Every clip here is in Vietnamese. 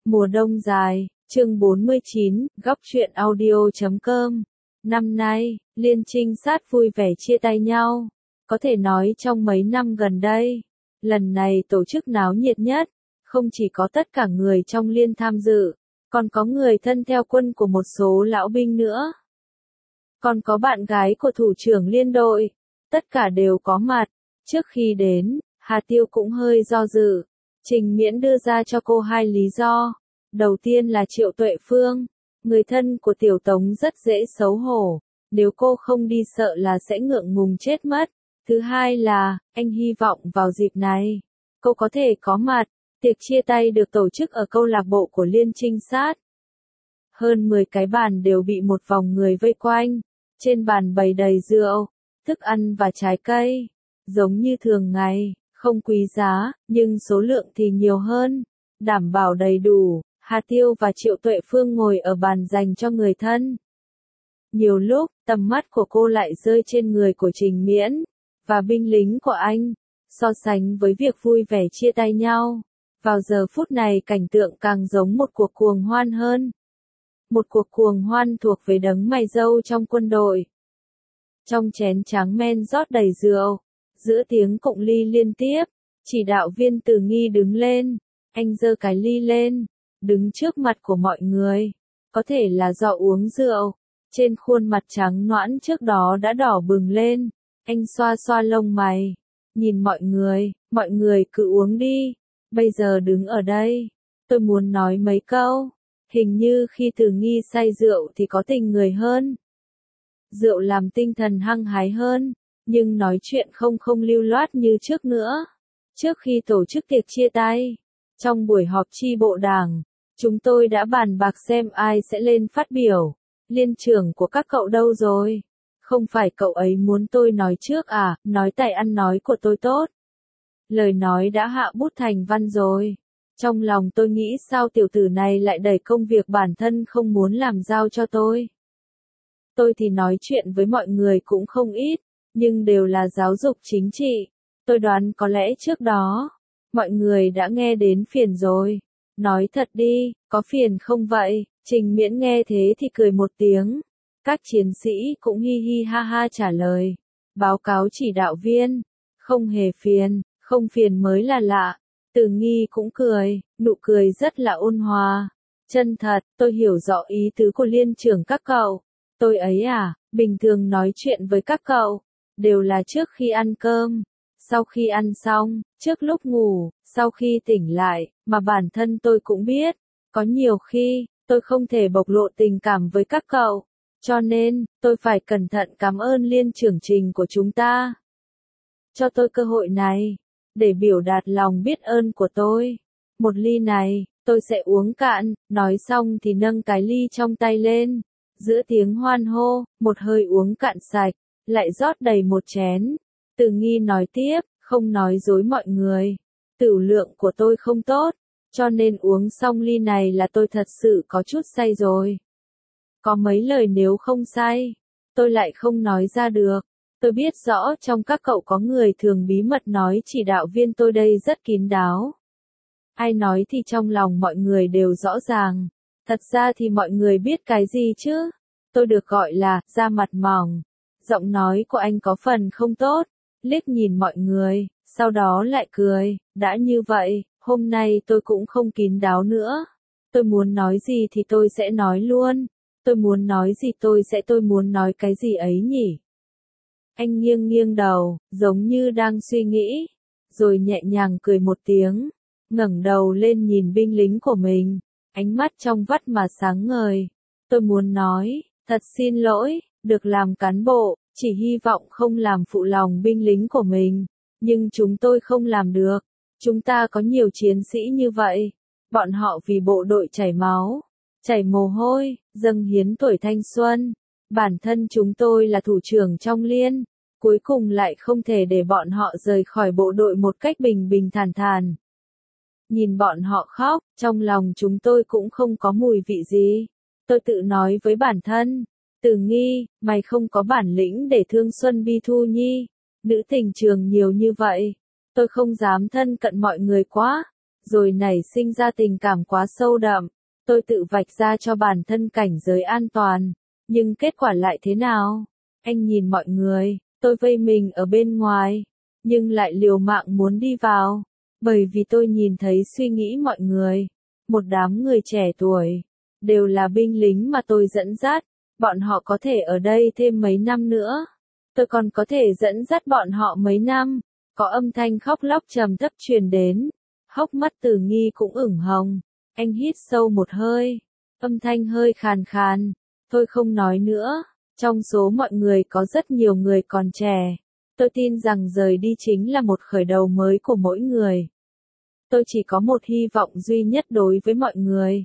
Mùa đông dài, chương 49, góc truyện audio.com. Năm nay, Liên Trinh Sát vui vẻ chia tay nhau. Có thể nói trong mấy năm gần đây, lần này tổ chức náo nhiệt nhất, không chỉ có tất cả người trong Liên tham dự, còn có người thân theo quân của một số lão binh nữa. Còn có bạn gái của thủ trưởng Liên đội, tất cả đều có mặt. Trước khi đến, Hà Tiêu cũng hơi do dự. Trình Miễn đưa ra cho cô hai lý do. Đầu tiên là Triệu Tuệ Phương, người thân của Tiểu Tống rất dễ xấu hổ, nếu cô không đi sợ là sẽ ngượng ngùng chết mất. Thứ hai là, anh hy vọng vào dịp này, cô có thể có mặt. Tiệc chia tay được tổ chức ở câu lạc bộ của Liên Trinh Sát. Hơn 10 cái bàn đều bị một vòng người vây quanh, trên bàn bày đầy rượu, thức ăn và trái cây, giống như thường ngày. Không quý giá, nhưng số lượng thì nhiều hơn, đảm bảo đầy đủ. Hà Tiêu và Triệu Tuệ Phương ngồi ở bàn dành cho người thân. Nhiều lúc, tầm mắt của cô lại rơi trên người của Trình Miễn, và binh lính của anh, so sánh với việc vui vẻ chia tay nhau. Vào giờ phút này cảnh tượng càng giống một cuộc cuồng hoan hơn. Một cuộc cuồng hoan thuộc về đấng mày râu trong quân đội. Trong chén tráng men rót đầy rượu. Giữa tiếng cụng ly liên tiếp, chỉ đạo viên Từ Nghi đứng lên, anh giơ cái ly lên, đứng trước mặt của mọi người, có thể là do uống rượu, trên khuôn mặt trắng nõn trước đó đã đỏ bừng lên, anh xoa xoa lông mày, nhìn mọi người cứ uống đi, bây giờ đứng ở đây, tôi muốn nói mấy câu, hình như khi Từ Nghi say rượu thì có tình người hơn. Rượu làm tinh thần hăng hái hơn. Nhưng nói chuyện không lưu loát như trước nữa. Trước khi tổ chức tiệc chia tay, trong buổi họp chi bộ đảng, chúng tôi đã bàn bạc xem ai sẽ lên phát biểu. Liên trưởng của các cậu đâu rồi? Không phải cậu ấy muốn tôi nói trước à, nói tài ăn nói của tôi tốt. Lời nói đã hạ bút thành văn rồi. Trong lòng tôi nghĩ sao tiểu tử này lại đẩy công việc bản thân không muốn làm giao cho tôi. Tôi thì nói chuyện với mọi người cũng không ít. Nhưng đều là giáo dục chính trị. Tôi đoán có lẽ trước đó, mọi người đã nghe đến phiền rồi. Nói thật đi, có phiền không vậy? Trình Miễn nghe thế thì cười một tiếng. Các chiến sĩ cũng hi hi ha ha trả lời. Báo cáo chỉ đạo viên. Không hề phiền, không phiền mới là lạ. Từ Nghi cũng cười, nụ cười rất là ôn hòa. Chân thật, tôi hiểu rõ ý tứ của Liên trưởng các cậu. Tôi ấy à, bình thường nói chuyện với các cậu. Đều là trước khi ăn cơm, sau khi ăn xong, trước lúc ngủ, sau khi tỉnh lại, mà bản thân tôi cũng biết, có nhiều khi, tôi không thể bộc lộ tình cảm với các cậu, cho nên, tôi phải cẩn thận cảm ơn Liên trưởng Trình của chúng ta. Cho tôi cơ hội này, để biểu đạt lòng biết ơn của tôi. Một ly này, tôi sẽ uống cạn, nói xong thì nâng cái ly trong tay lên, giữa tiếng hoan hô, một hơi uống cạn sạch. Lại rót đầy một chén. Từ Nghi nói tiếp, không nói dối mọi người. Tửu lượng của tôi không tốt, cho nên uống xong ly này là tôi thật sự có chút say rồi. Có mấy lời nếu không say, tôi lại không nói ra được. Tôi biết rõ trong các cậu có người thường bí mật nói chỉ đạo viên tôi đây rất kín đáo. Ai nói thì trong lòng mọi người đều rõ ràng. Thật ra thì mọi người biết cái gì chứ? Tôi được gọi là da mặt mỏng. Giọng nói của anh có phần không tốt, liếc nhìn mọi người, sau đó lại cười, đã như vậy, hôm nay tôi cũng không kín đáo nữa. Tôi muốn nói gì thì tôi sẽ nói luôn, tôi muốn nói gì tôi muốn nói cái gì ấy nhỉ? Anh nghiêng đầu, giống như đang suy nghĩ, rồi nhẹ nhàng cười một tiếng, ngẩng đầu lên nhìn binh lính của mình, ánh mắt trong vắt mà sáng ngời. Tôi muốn nói, thật xin lỗi. Được làm cán bộ, chỉ hy vọng không làm phụ lòng binh lính của mình. Nhưng chúng tôi không làm được. Chúng ta có nhiều chiến sĩ như vậy. Bọn họ vì bộ đội chảy máu, chảy mồ hôi, dâng hiến tuổi thanh xuân. Bản thân chúng tôi là thủ trưởng trong Liên. Cuối cùng lại không thể để bọn họ rời khỏi bộ đội một cách bình bình thản thản. Nhìn bọn họ khóc, trong lòng chúng tôi cũng không có mùi vị gì. Tôi tự nói với bản thân. Từ Nghi, mày không có bản lĩnh để thương Xuân Bi Thu Nhi. Nữ tình trường nhiều như vậy. Tôi không dám thân cận mọi người quá. rồi nảy sinh ra tình cảm quá sâu đậm. Tôi tự vạch ra cho bản thân cảnh giới an toàn, nhưng kết quả lại thế nào? Anh nhìn mọi người, tôi vây mình ở bên ngoài, nhưng lại liều mạng muốn đi vào, bởi vì tôi nhìn thấy suy nghĩ mọi người, một đám người trẻ tuổi, đều là binh lính mà tôi dẫn dắt, bọn họ có thể ở đây thêm mấy năm nữa, tôi còn có thể dẫn dắt bọn họ mấy năm. Có âm thanh khóc lóc trầm thấp truyền đến, hốc mắt Từ Nghi cũng ửng hồng, anh hít sâu một hơi, âm thanh hơi khàn khàn, tôi không nói nữa, trong số mọi người có rất nhiều người còn trẻ, tôi tin rằng rời đi chính là một khởi đầu mới của mỗi người. Tôi chỉ có một hy vọng duy nhất đối với mọi người.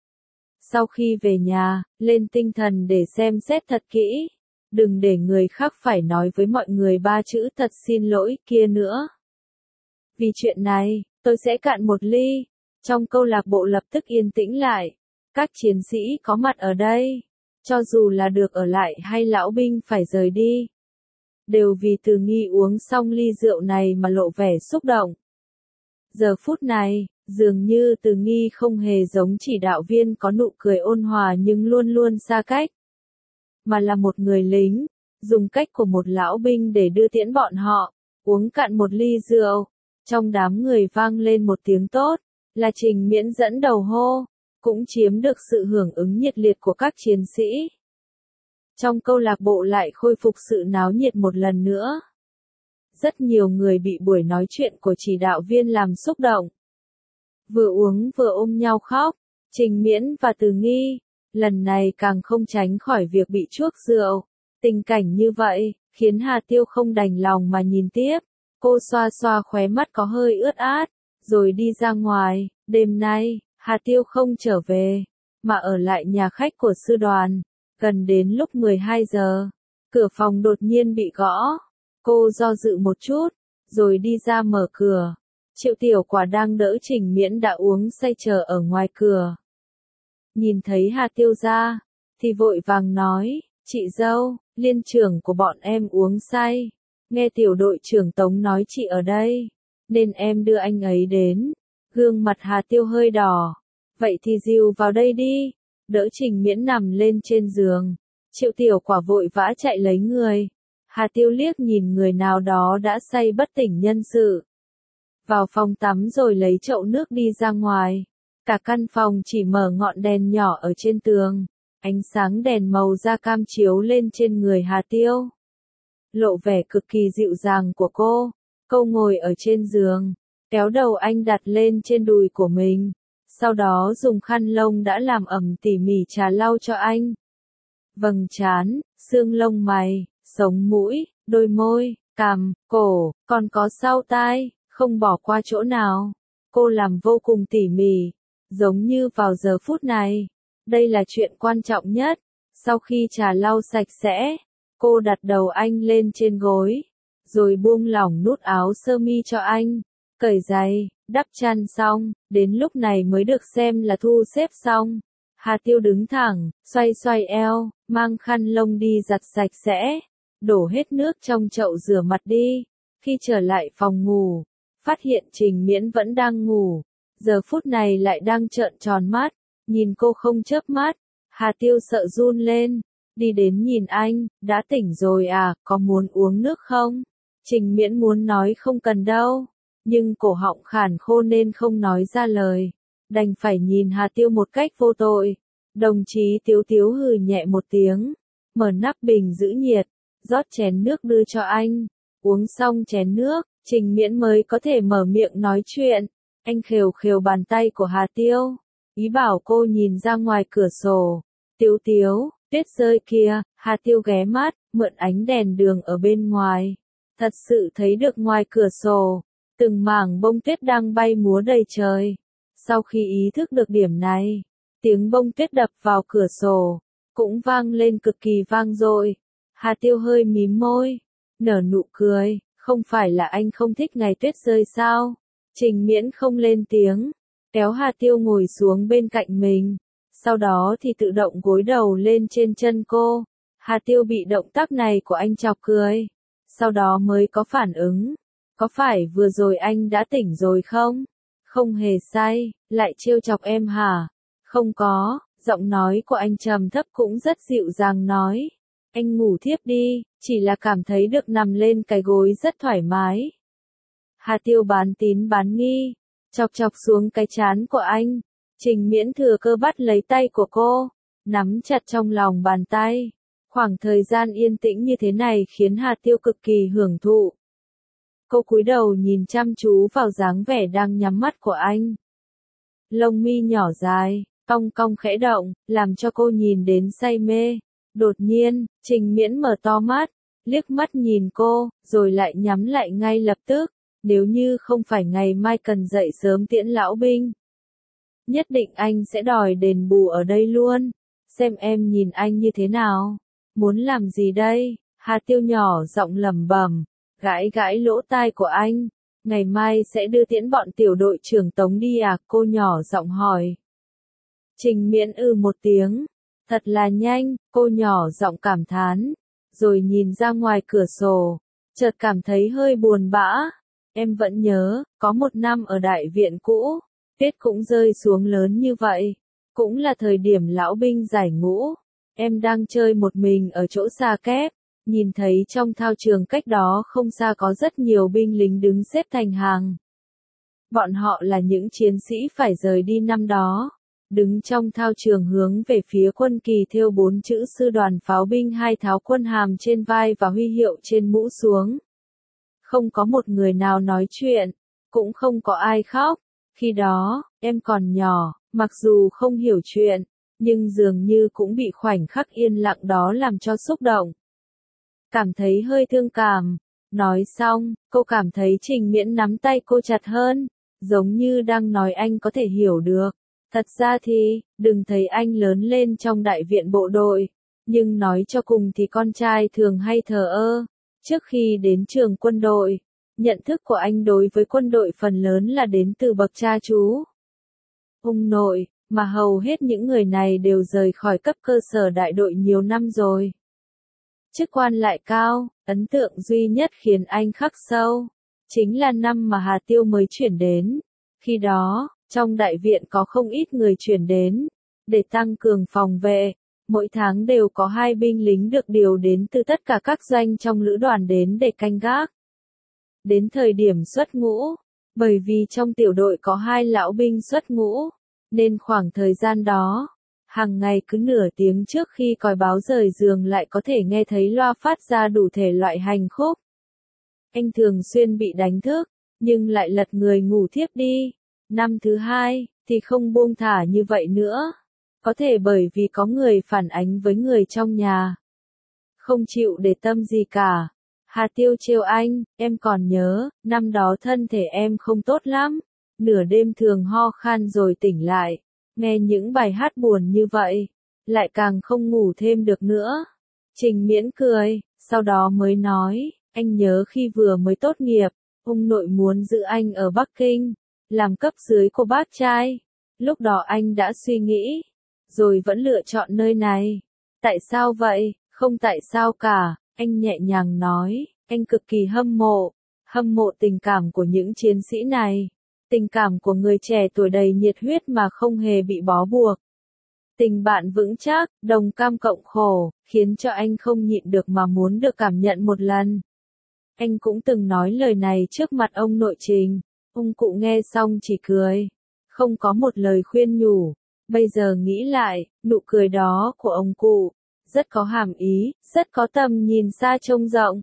Sau khi về nhà, lên tinh thần để xem xét thật kỹ. Đừng để người khác phải nói với mọi người 3 chữ thật xin lỗi kia nữa. Vì chuyện này, tôi sẽ cạn một ly. Trong câu lạc bộ lập tức yên tĩnh lại. Các chiến sĩ có mặt ở đây, cho dù là được ở lại hay lão binh phải rời đi, đều vì Từ Nghi uống xong ly rượu này mà lộ vẻ xúc động. Giờ phút này, dường như Từ Nghi không hề giống chỉ đạo viên có nụ cười ôn hòa nhưng luôn luôn xa cách, mà là một người lính, dùng cách của một lão binh để đưa tiễn bọn họ, uống cạn một ly rượu. Trong đám người vang lên một tiếng tốt, là Trình Miễn dẫn đầu hô, cũng chiếm được sự hưởng ứng nhiệt liệt của các chiến sĩ. Trong câu lạc bộ lại khôi phục sự náo nhiệt một lần nữa. Rất nhiều người bị buổi nói chuyện của chỉ đạo viên làm xúc động. Vừa uống vừa ôm nhau khóc, Trình Miễn và Từ Nghi, lần này càng không tránh khỏi việc bị chuốc rượu. Tình cảnh như vậy, khiến Hà Tiêu không đành lòng mà nhìn tiếp. Cô xoa xoa khóe mắt có hơi ướt át, rồi đi ra ngoài. Đêm nay, Hà Tiêu không trở về, mà ở lại nhà khách của sư đoàn. Gần đến lúc 12 giờ, cửa phòng đột nhiên bị gõ. Cô do dự một chút, rồi đi ra mở cửa. Triệu Tiểu Quả đang đỡ Trình Miễn đã uống say chờ ở ngoài cửa. Nhìn thấy Hà Tiêu ra, thì vội vàng nói, chị dâu, liên trưởng của bọn em uống say. Nghe tiểu đội trưởng Tống nói chị ở đây, nên em đưa anh ấy đến. Gương mặt Hà Tiêu hơi đỏ. Vậy thì dìu vào đây đi. Đỡ Trình Miễn nằm lên trên giường. Triệu Tiểu Quả vội vã chạy lấy người. Hà Tiêu liếc nhìn người nào đó đã say bất tỉnh nhân sự. Vào phòng tắm rồi lấy chậu nước đi ra ngoài. Cả căn phòng chỉ mở ngọn đèn nhỏ ở trên tường. Ánh sáng đèn màu da cam chiếu lên trên người Hà Tiêu, lộ vẻ cực kỳ dịu dàng của cô. Cô ngồi ở trên giường, kéo đầu anh đặt lên trên đùi của mình. Sau đó dùng khăn lông đã làm ẩm tỉ mỉ trà lau cho anh. Vầng trán, xương lông mày, sống mũi, đôi môi, cằm, cổ, còn có sau tai, không bỏ qua chỗ nào. Cô làm vô cùng tỉ mỉ, giống như vào giờ phút này. Đây là chuyện quan trọng nhất. Sau khi trà lau sạch sẽ, cô đặt đầu anh lên trên gối, rồi buông lỏng nút áo sơ mi cho anh, cởi giày, đắp chăn xong, đến lúc này mới được xem là thu xếp xong. Hà Tiêu đứng thẳng, xoay xoay eo, mang khăn lông đi giặt sạch sẽ, đổ hết nước trong chậu rửa mặt đi. Khi trở lại phòng ngủ, phát hiện Trình Miễn vẫn đang ngủ, giờ phút này lại đang trợn tròn mắt, nhìn cô không chớp mắt. Hà Tiêu sợ run lên, đi đến nhìn anh, đã tỉnh rồi à, có muốn uống nước không? Trình Miễn muốn nói không cần đâu, nhưng cổ họng khản khô nên không nói ra lời, đành phải nhìn Hà Tiêu một cách vô tội. Đồng chí Tiếu Tiếu hừ nhẹ một tiếng, mở nắp bình giữ nhiệt, rót chén nước đưa cho anh. Uống xong chén nước, Trình Miễn mới có thể mở miệng nói chuyện. Anh khều khều bàn tay của Hà Tiêu, ý bảo cô nhìn ra ngoài cửa sổ. Tiếu Tiếu, tuyết rơi kia. Hà Tiêu ghé mắt, mượn ánh đèn đường ở bên ngoài. Thật sự thấy được ngoài cửa sổ, từng mảng bông tuyết đang bay múa đầy trời. Sau khi ý thức được điểm này, tiếng bông tuyết đập vào cửa sổ, cũng vang lên cực kỳ vang dội. Hà Tiêu hơi mím môi, nở nụ cười, không phải là anh không thích ngày tuyết rơi sao? Trình Miễn không lên tiếng, kéo Hà Tiêu ngồi xuống bên cạnh mình, sau đó thì tự động gối đầu lên trên chân cô. Hà Tiêu bị động tác này của anh chọc cười, sau đó mới có phản ứng. Có phải vừa rồi anh đã tỉnh rồi không? Không hề say, lại trêu chọc em hả? Không có, giọng nói của anh trầm thấp cũng rất dịu dàng nói. Anh ngủ thiếp đi, chỉ là cảm thấy được nằm lên cái gối rất thoải mái. Hà Tiêu bán tín bán nghi, chọc chọc xuống cái trán của anh. Trình Miễn thừa cơ bắt lấy tay của cô, nắm chặt trong lòng bàn tay. Khoảng thời gian yên tĩnh như thế này khiến Hà Tiêu cực kỳ hưởng thụ. Cô cúi đầu nhìn chăm chú vào dáng vẻ đang nhắm mắt của anh. Lông mi nhỏ dài, cong cong khẽ động, làm cho cô nhìn đến say mê. Đột nhiên, Trình Miễn mở to mắt, liếc mắt nhìn cô, rồi lại nhắm lại ngay lập tức. Nếu như không phải ngày mai cần dậy sớm tiễn lão binh, nhất định anh sẽ đòi đền bù ở đây luôn. Xem em nhìn anh như thế nào? Muốn làm gì đây? Hà Tiêu nhỏ giọng lẩm bẩm, gãi gãi lỗ tai của anh. Ngày mai sẽ đưa tiễn bọn tiểu đội trưởng Tống đi à? Cô nhỏ giọng hỏi. Trình Miễn một tiếng. Thật là nhanh, cô nhỏ giọng cảm thán. Rồi nhìn ra ngoài cửa sổ, chợt cảm thấy hơi buồn bã. Em vẫn nhớ, có một năm ở đại viện cũ, tuyết cũng rơi xuống lớn như vậy. Cũng là thời điểm lão binh giải ngũ. Em đang chơi một mình ở chỗ xa kép, nhìn thấy trong thao trường cách đó không xa có rất nhiều binh lính đứng xếp thành hàng. Bọn họ là những chiến sĩ phải rời đi năm đó, đứng trong thao trường hướng về phía quân kỳ thêu 4 chữ sư đoàn pháo binh 2 tháo quân hàm trên vai và huy hiệu trên mũ xuống. Không có một người nào nói chuyện, cũng không có ai khóc. Khi đó, em còn nhỏ, mặc dù không hiểu chuyện, nhưng dường như cũng bị khoảnh khắc yên lặng đó làm cho xúc động. Cảm thấy hơi thương cảm. Nói xong, cô cảm thấy Trình Miễn nắm tay cô chặt hơn, giống như đang nói anh có thể hiểu được. Thật ra thì, đừng thấy anh lớn lên trong đại viện bộ đội, nhưng nói cho cùng thì con trai thường hay thờ ơ. Trước khi đến trường quân đội, nhận thức của anh đối với quân đội phần lớn là đến từ bậc cha chú, ông nội, mà hầu hết những người này đều rời khỏi cấp cơ sở đại đội nhiều năm rồi. Chức quan lại cao, ấn tượng duy nhất khiến anh khắc sâu, chính là năm mà Hà Tiêu mới chuyển đến. Khi đó, trong đại viện có không ít người chuyển đến, để tăng cường phòng vệ. Mỗi tháng đều có 2 binh lính được điều đến từ tất cả các doanh trong lữ đoàn đến để canh gác. Đến thời điểm xuất ngũ, bởi vì trong tiểu đội có 2 lão binh xuất ngũ, nên khoảng thời gian đó, hàng ngày cứ nửa tiếng trước khi còi báo rời giường lại có thể nghe thấy loa phát ra đủ thể loại hành khúc. Anh thường xuyên bị đánh thức, nhưng lại lật người ngủ thiếp đi. Năm thứ 2, thì không buông thả như vậy nữa. Có thể bởi vì có người phản ánh với người trong nhà. Không chịu để tâm gì cả. Hà Tiêu trêu anh, em còn nhớ, năm đó thân thể em không tốt lắm. Nửa đêm thường ho khan rồi tỉnh lại. Nghe những bài hát buồn như vậy, lại càng không ngủ thêm được nữa. Trình Miễn cười, sau đó mới nói, anh nhớ khi vừa mới tốt nghiệp, ông nội muốn giữ anh ở Bắc Kinh, làm cấp dưới của bác trai. Lúc đó anh đã suy nghĩ, rồi vẫn lựa chọn nơi này. Tại sao vậy? Không tại sao cả, anh nhẹ nhàng nói, anh cực kỳ hâm mộ tình cảm của những chiến sĩ này. Tình cảm của người trẻ tuổi đầy nhiệt huyết mà không hề bị bó buộc. Tình bạn vững chắc, đồng cam cộng khổ, khiến cho anh không nhịn được mà muốn được cảm nhận một lần. Anh cũng từng nói lời này trước mặt ông nội Trình. Ông cụ nghe xong chỉ cười, không có một lời khuyên nhủ. Bây giờ nghĩ lại, nụ cười đó của ông cụ, rất có hàm ý, rất có tầm nhìn xa trông rộng.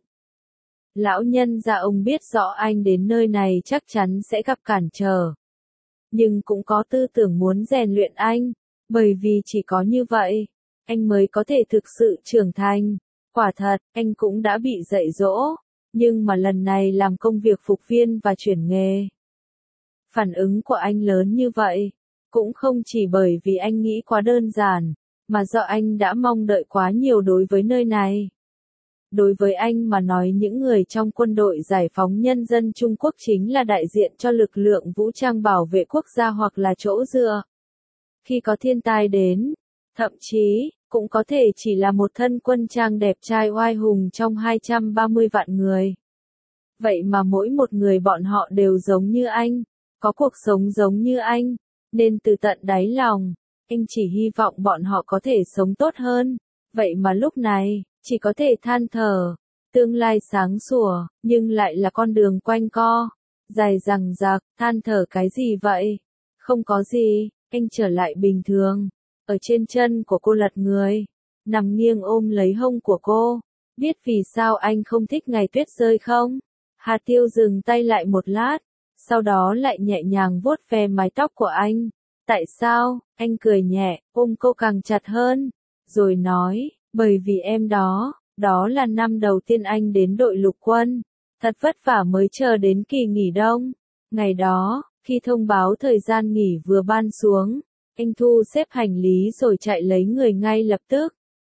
Lão nhân gia ông biết rõ anh đến nơi này chắc chắn sẽ gặp cản trở. Nhưng cũng có tư tưởng muốn rèn luyện anh, bởi vì chỉ có như vậy, anh mới có thể thực sự trưởng thành. Quả thật, anh cũng đã bị dạy dỗ, nhưng mà lần này làm công việc phục viên và chuyển nghề. Phản ứng của anh lớn như vậy, cũng không chỉ bởi vì anh nghĩ quá đơn giản, mà do anh đã mong đợi quá nhiều đối với nơi này. Đối với anh mà nói những người trong quân đội giải phóng nhân dân Trung Quốc chính là đại diện cho lực lượng vũ trang bảo vệ quốc gia hoặc là chỗ dựa. Khi có thiên tai đến, thậm chí, cũng có thể chỉ là một thân quân trang đẹp trai oai hùng trong 230 vạn người. Vậy mà mỗi một người bọn họ đều giống như anh, có cuộc sống giống như anh, nên từ tận đáy lòng, anh chỉ hy vọng bọn họ có thể sống tốt hơn. Vậy mà lúc này, chỉ có thể than thở, tương lai sáng sủa, nhưng lại là con đường quanh co, dài dằng dặc, than thở cái gì vậy? Không có gì, anh trở lại bình thường. Ở trên chân của cô lật người, nằm nghiêng ôm lấy hông của cô. Biết vì sao anh không thích ngày tuyết rơi không? Hà Tiêu dừng tay lại một lát, sau đó lại nhẹ nhàng vuốt ve mái tóc của anh. Tại sao? Anh cười nhẹ, ôm cô càng chặt hơn, rồi nói, bởi vì em đó, đó là năm đầu tiên anh đến đội lục quân. Thật vất vả mới chờ đến kỳ nghỉ đông. Ngày đó, khi thông báo thời gian nghỉ vừa ban xuống, anh thu xếp hành lý rồi chạy lấy người ngay lập tức.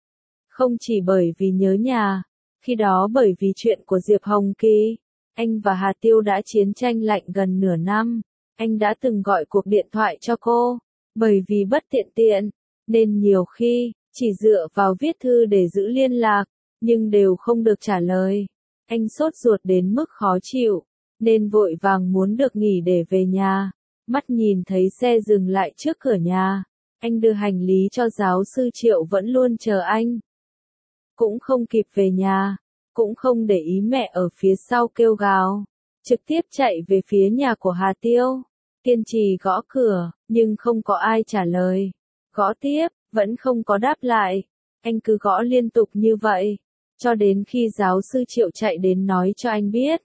Không chỉ bởi vì nhớ nhà, khi đó bởi vì chuyện của Diệp Hồng Kỳ, anh và Hà Tiêu đã chiến tranh lạnh gần nửa năm. Anh đã từng gọi cuộc điện thoại cho cô, bởi vì bất tiện, nên nhiều khi, chỉ dựa vào viết thư để giữ liên lạc, nhưng đều không được trả lời. Anh sốt ruột đến mức khó chịu, nên vội vàng muốn được nghỉ để về nhà. Mắt nhìn thấy xe dừng lại trước cửa nhà, anh đưa hành lý cho giáo sư Triệu vẫn luôn chờ anh. Cũng không kịp về nhà, cũng không để ý mẹ ở phía sau kêu gào, trực tiếp chạy về phía nhà của Hà Tiêu. Kiên trì gõ cửa, nhưng không có ai trả lời. Gõ tiếp, vẫn không có đáp lại. Anh cứ gõ liên tục như vậy, cho đến khi giáo sư Triệu chạy đến nói cho anh biết.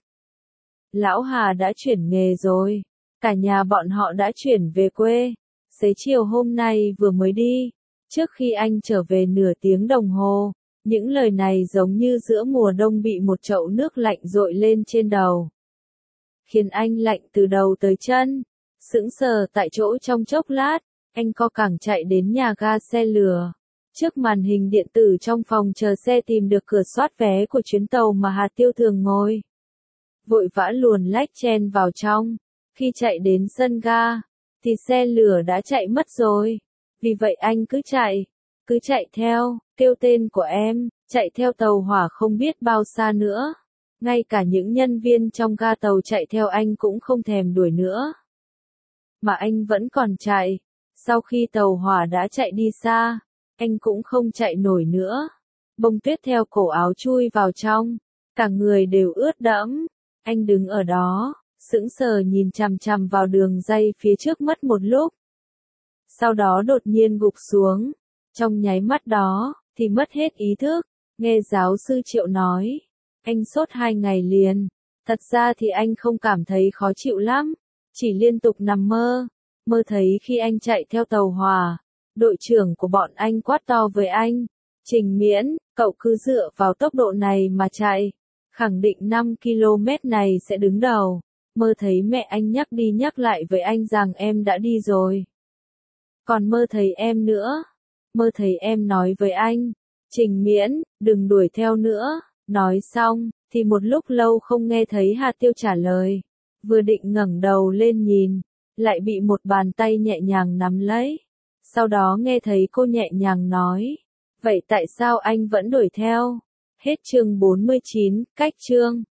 Lão Hà đã chuyển nghề rồi, cả nhà bọn họ đã chuyển về quê. Xế chiều hôm nay vừa mới đi, trước khi anh trở về nửa tiếng đồng hồ. Những lời này giống như giữa mùa đông bị một chậu nước lạnh dội lên trên đầu, khiến anh lạnh từ đầu tới chân. Sững sờ tại chỗ trong chốc lát, anh co cẳng chạy đến nhà ga xe lửa. Trước màn hình điện tử trong phòng chờ xe tìm được cửa soát vé của chuyến tàu mà Hà Tiêu thường ngồi. Vội vã luồn lách chen vào trong. Khi chạy đến sân ga, thì xe lửa đã chạy mất rồi. Vì vậy anh cứ chạy theo, kêu tên của em, chạy theo tàu hỏa không biết bao xa nữa. Ngay cả những nhân viên trong ga tàu chạy theo anh cũng không thèm đuổi nữa. Mà anh vẫn còn chạy. Sau khi tàu hỏa đã chạy đi xa, anh cũng không chạy nổi nữa. Bông tuyết theo cổ áo chui vào trong, cả người đều ướt đẫm. Anh đứng ở đó, sững sờ nhìn chằm chằm vào đường ray phía trước mất một lúc. Sau đó đột nhiên gục xuống. Trong nháy mắt đó, thì mất hết ý thức. Nghe giáo sư Triệu nói, anh sốt 2 ngày liền. Thật ra thì anh không cảm thấy khó chịu lắm, chỉ liên tục nằm mơ thấy khi anh chạy theo tàu hỏa. Đội trưởng của bọn anh quát to với anh, Trình Miễn, cậu cứ dựa vào tốc độ này mà chạy, khẳng định 5 km này sẽ đứng đầu. Mơ thấy mẹ anh nhắc đi nhắc lại với anh rằng em đã đi rồi. Còn mơ thấy em nữa. Mơ thấy em nói với anh, Trình Miễn, đừng đuổi theo nữa. Nói xong, thì một lúc lâu không nghe thấy Hà Tiêu trả lời. Vừa định ngẩng đầu lên nhìn, lại bị một bàn tay nhẹ nhàng nắm lấy. Sau đó nghe thấy cô nhẹ nhàng nói, vậy tại sao anh vẫn đuổi theo? Hết chương 49, cách chương.